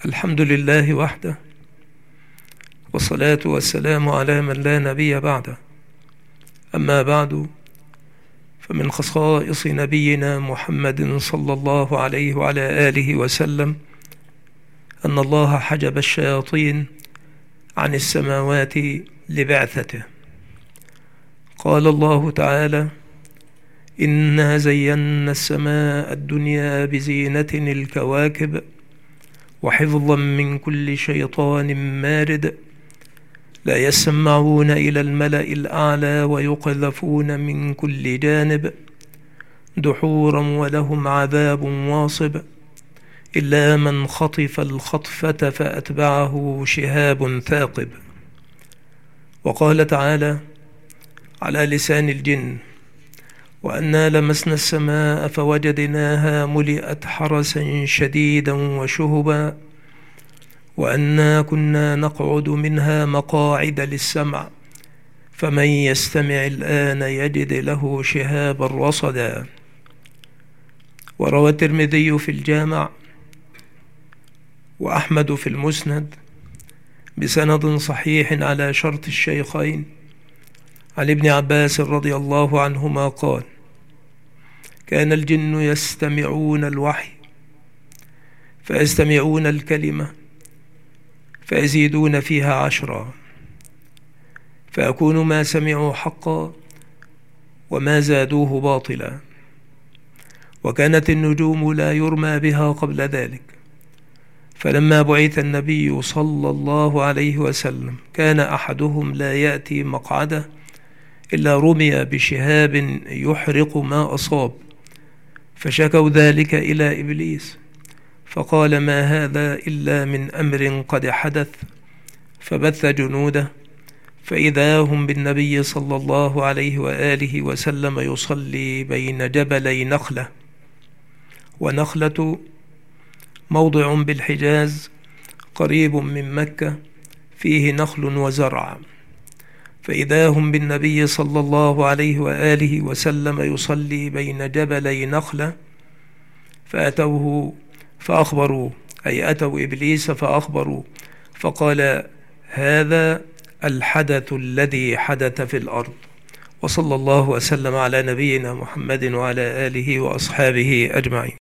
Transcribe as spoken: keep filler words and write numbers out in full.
الحمد لله وحده، والصلاة والسلام على من لا نبي بعده. أما بعد، فمن خصائص نبينا محمد صلى الله عليه وعلى آله وسلم أن الله حجب الشياطين عن السماوات لبعثته. قال الله تعالى: إنا زينا السماء الدنيا بزينة الكواكب وحفظا من كل شيطان مارد لا يسمعون إلى الملأ الأعلى ويقذفون من كل جانب دحورا ولهم عذاب واصب إلا من خطف الخطفة فأتبعه شهاب ثاقب. وقال تعالى على لسان الجن: وأنا لمسنا السماء فوجدناها ملئت حرسا شديدا وشهبا وأنا كنا نقعد منها مقاعد للسمع فمن يستمع الآن يجد له شهابا رصدا. وروى الترمذي في الجامع وأحمد في المسند بسند صحيح على شرط الشيخين عن ابن عباس رضي الله عنهما قال: كان الجن يستمعون الوحي فيستمعون الكلمة فيزيدون فيها عشرا، فيكون ما سمعوا حقا وما زادوه باطلا. وكانت النجوم لا يرمى بها قبل ذلك، فلما بعث النبي صلى الله عليه وسلم كان أحدهم لا يأتي مقعده إلا رمي بشهاب يحرق ما أصاب، فشكوا ذلك إلى إبليس فقال: ما هذا إلا من أمر قد حدث، فبث جنوده فإذا هم بالنبي صلى الله عليه وآله وسلم يصلي بين جبلي نخلة، ونخلة موضع بالحجاز قريب من مكة فيه نخل وزرع، فإذا هم بالنبي صلى الله عليه وآله وسلم يصلي بين جبلي نخلة، فأتوه فأخبروا أي أتوا إبليس فأخبروا فقال: هذا الحدث الذي حدث في الأرض. وصلى الله وسلم على نبينا محمد وعلى آله وأصحابه أجمعين.